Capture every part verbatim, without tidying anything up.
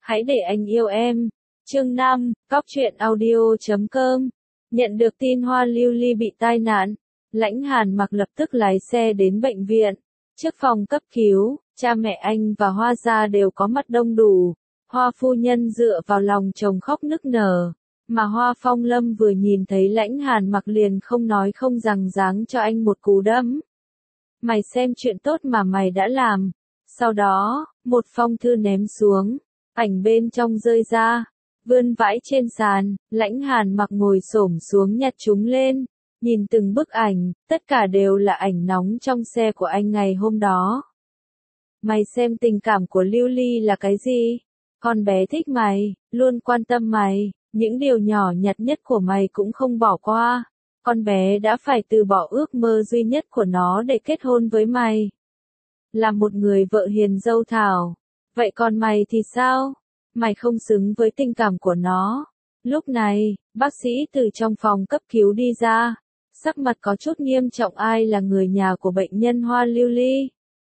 Hãy để anh yêu em. Chương năm, Cóc truyện audio chấm com. Nhận được tin Hoa Lưu Ly bị tai nạn, Lãnh Hàn Mặc lập tức lái xe đến bệnh viện. Trước phòng cấp cứu, cha mẹ anh và Hoa gia đều có mặt đông đủ. Hoa phu nhân dựa vào lòng chồng khóc nức nở, mà Hoa Phong Lâm vừa nhìn thấy Lãnh Hàn Mặc liền không nói không rằng giáng cho anh một cú đấm. Mày xem chuyện tốt mà mày đã làm. Sau đó, một phong thư ném xuống, ảnh bên trong rơi ra, vươn vãi trên sàn. Lãnh Hàn Mặc ngồi xổm xuống nhặt chúng lên, nhìn từng bức ảnh, tất cả đều là ảnh nóng trong xe của anh ngày hôm đó. Mày xem tình cảm của Lưu Ly là cái gì? Con bé thích mày, luôn quan tâm mày, những điều nhỏ nhặt nhất của mày cũng không bỏ qua. Con bé đã phải từ bỏ ước mơ duy nhất của nó để kết hôn với mày. Là một người vợ hiền dâu thảo. Vậy còn mày thì sao? Mày không xứng với tình cảm của nó. Lúc này, bác sĩ từ trong phòng cấp cứu đi ra. Sắc mặt có chút nghiêm trọng. Ai là người nhà của bệnh nhân Hoa Lưu Ly?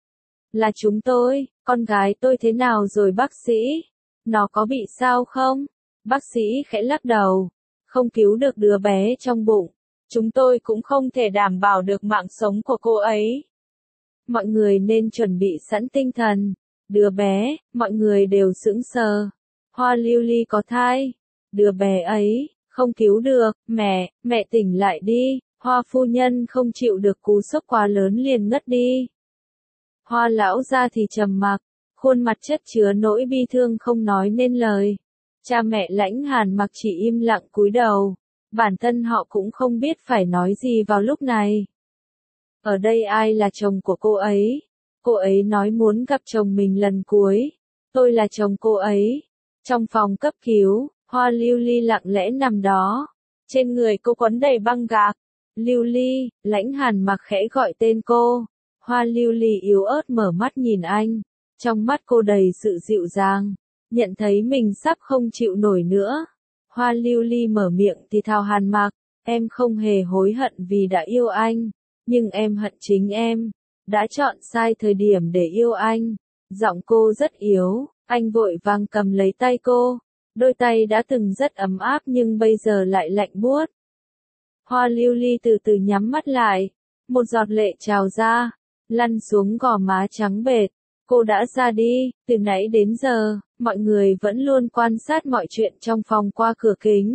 Là chúng tôi. Con gái tôi thế nào rồi bác sĩ? Nó có bị sao không? Bác sĩ khẽ lắc đầu. Không cứu được đứa bé trong bụng. Chúng tôi cũng không thể đảm bảo được mạng sống của cô ấy. Mọi người nên chuẩn bị sẵn tinh thần. Đứa bé, mọi người đều sững sờ. Hoa Lưu Ly có thai. Đứa bé ấy, không cứu được. Mẹ, mẹ tỉnh lại đi. Hoa phu nhân không chịu được cú sốc quá lớn liền ngất đi. Hoa lão gia thì trầm mặc, khuôn mặt chất chứa nỗi bi thương không nói nên lời. Cha mẹ Lãnh Hàn Mặc chỉ im lặng cúi đầu. Bản thân họ cũng không biết phải nói gì vào lúc này. Ở đây ai là chồng của cô ấy? Cô ấy nói muốn gặp chồng mình lần cuối. Tôi là chồng cô ấy. Trong phòng cấp cứu, Hoa Lưu Ly lặng lẽ nằm đó. Trên người cô quấn đầy băng gạc. Lưu Ly, Lãnh Hàn Mặc khẽ gọi tên cô. Hoa Lưu Ly yếu ớt mở mắt nhìn anh. Trong mắt cô đầy sự dịu dàng. Nhận thấy mình sắp không chịu nổi nữa. Hoa Lưu Ly mở miệng thì thào Hàn Mặc. Em không hề hối hận vì đã yêu anh. Nhưng em hận chính em. Đã chọn sai thời điểm để yêu anh. Giọng cô rất yếu. Anh vội vàng cầm lấy tay cô. Đôi tay đã từng rất ấm áp nhưng bây giờ lại lạnh buốt. Hoa Lưu Ly từ từ nhắm mắt lại. Một giọt lệ trào ra. Lăn xuống gò má trắng bệch. Cô đã ra đi. Từ nãy đến giờ, mọi người vẫn luôn quan sát mọi chuyện trong phòng qua cửa kính.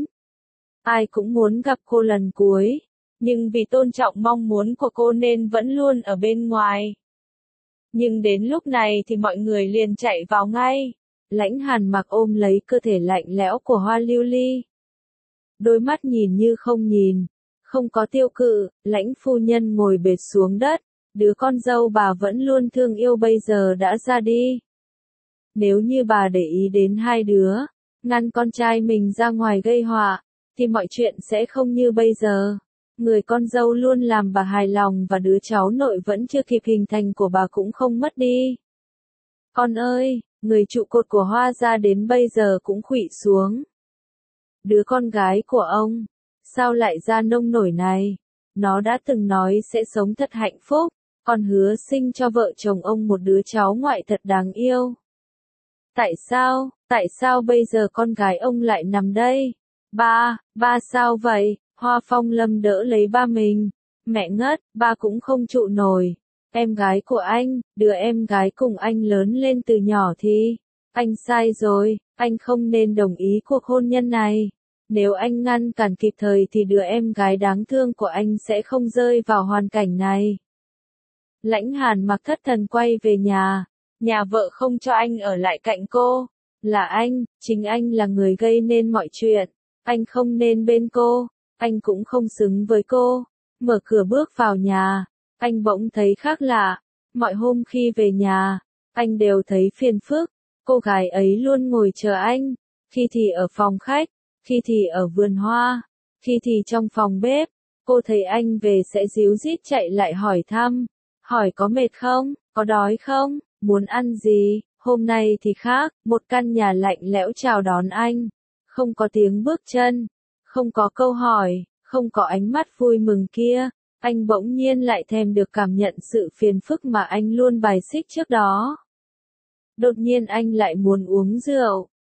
Ai cũng muốn gặp cô lần cuối. Nhưng vì tôn trọng mong muốn của cô nên vẫn luôn ở bên ngoài. Nhưng đến lúc này thì mọi người liền chạy vào ngay. Lãnh Hàn Mặc ôm lấy cơ thể lạnh lẽo của Hoa Lưu Ly. Đôi mắt nhìn như không nhìn. Không có tiêu cự, Lãnh phu nhân ngồi bệt xuống đất. Đứa con dâu bà vẫn luôn thương yêu bây giờ đã ra đi. Nếu như bà để ý đến hai đứa, ngăn con trai mình ra ngoài gây họa, thì mọi chuyện sẽ không như bây giờ. Người con dâu luôn làm bà hài lòng và đứa cháu nội vẫn chưa kịp hình thành của bà cũng không mất đi. Con ơi, người trụ cột của Hoa gia đến bây giờ cũng khuỵu xuống. Đứa con gái của ông, sao lại ra nông nổi này? Nó đã từng nói sẽ sống thật hạnh phúc, còn hứa sinh cho vợ chồng ông một đứa cháu ngoại thật đáng yêu. Tại sao, tại sao bây giờ con gái ông lại nằm đây? Ba, ba sao vậy? Hoa Phong Lâm đỡ lấy ba mình. Mẹ ngất, ba cũng không trụ nổi. Em gái của anh, đứa em gái cùng anh lớn lên từ nhỏ thì... Anh sai rồi, anh không nên đồng ý cuộc hôn nhân này. Nếu anh ngăn cản kịp thời thì đứa em gái đáng thương của anh sẽ không rơi vào hoàn cảnh này. Lãnh Hàn Mặc thất thần quay về nhà. Nhà vợ không cho anh ở lại cạnh cô. Là anh, chính anh là người gây nên mọi chuyện. Anh không nên bên cô. Anh cũng không xứng với cô. Mở cửa bước vào nhà. Anh bỗng thấy khác lạ. Mọi hôm khi về nhà, anh đều thấy phiền phức. Cô gái ấy luôn ngồi chờ anh. Khi thì ở phòng khách, khi thì ở vườn hoa, khi thì trong phòng bếp. Cô thấy anh về sẽ díu dít chạy lại hỏi thăm. Hỏi có mệt không, có đói không, muốn ăn gì. Hôm nay thì khác, một căn nhà lạnh lẽo chào đón anh. Không có tiếng bước chân, không có câu hỏi, không có ánh mắt vui mừng kia. Anh bỗng nhiên lại thèm được cảm nhận sự phiền phức mà anh luôn bài xích trước đó. Đột nhiên anh lại muốn uống rượu.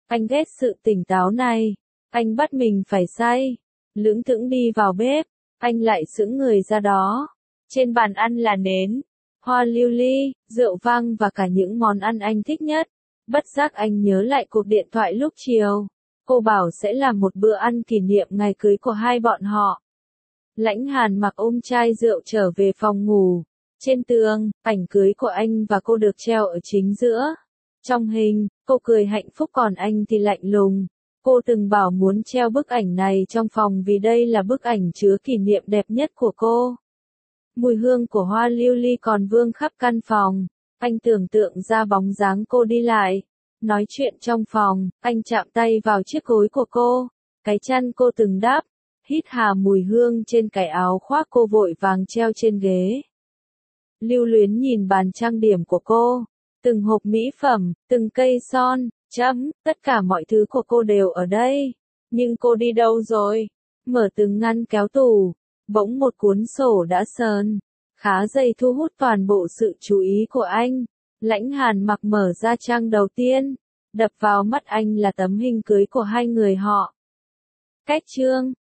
Anh ghét sự tỉnh táo này. Anh bắt mình phải say. Lững thững đi vào bếp. Anh lại sững người ra đó. Trên bàn ăn là nến, hoa lưu ly, rượu vang và cả những món ăn anh thích nhất. Bất giác anh nhớ lại cuộc điện thoại lúc chiều. Cô bảo sẽ làm một bữa ăn kỷ niệm ngày cưới của hai bọn họ. Lãnh Hàn mặc ôm chai rượu trở về phòng ngủ. Trên tường, ảnh cưới của anh và cô được treo ở chính giữa. Trong hình, cô cười hạnh phúc còn anh thì lạnh lùng. Cô từng bảo muốn treo bức ảnh này trong phòng vì đây là bức ảnh chứa kỷ niệm đẹp nhất của cô. Mùi hương của hoa lưu ly còn vương khắp căn phòng. Anh tưởng tượng ra bóng dáng cô đi lại. Nói chuyện trong phòng, anh chạm tay vào chiếc gối của cô. Cái chăn cô từng đắp. Hít hà mùi hương trên cái áo khoác cô vội vàng treo trên ghế. Lưu luyến nhìn bàn trang điểm của cô. Từng hộp mỹ phẩm, từng cây son, chấm, tất cả mọi thứ của cô đều ở đây. Nhưng cô đi đâu rồi? Mở từng ngăn kéo tủ. Bỗng một cuốn sổ đã sờn. Khá dày thu hút toàn bộ sự chú ý của anh. Lãnh Hàn mặc mở ra trang đầu tiên. Đập vào mắt anh là tấm hình cưới của hai người họ. Cách chương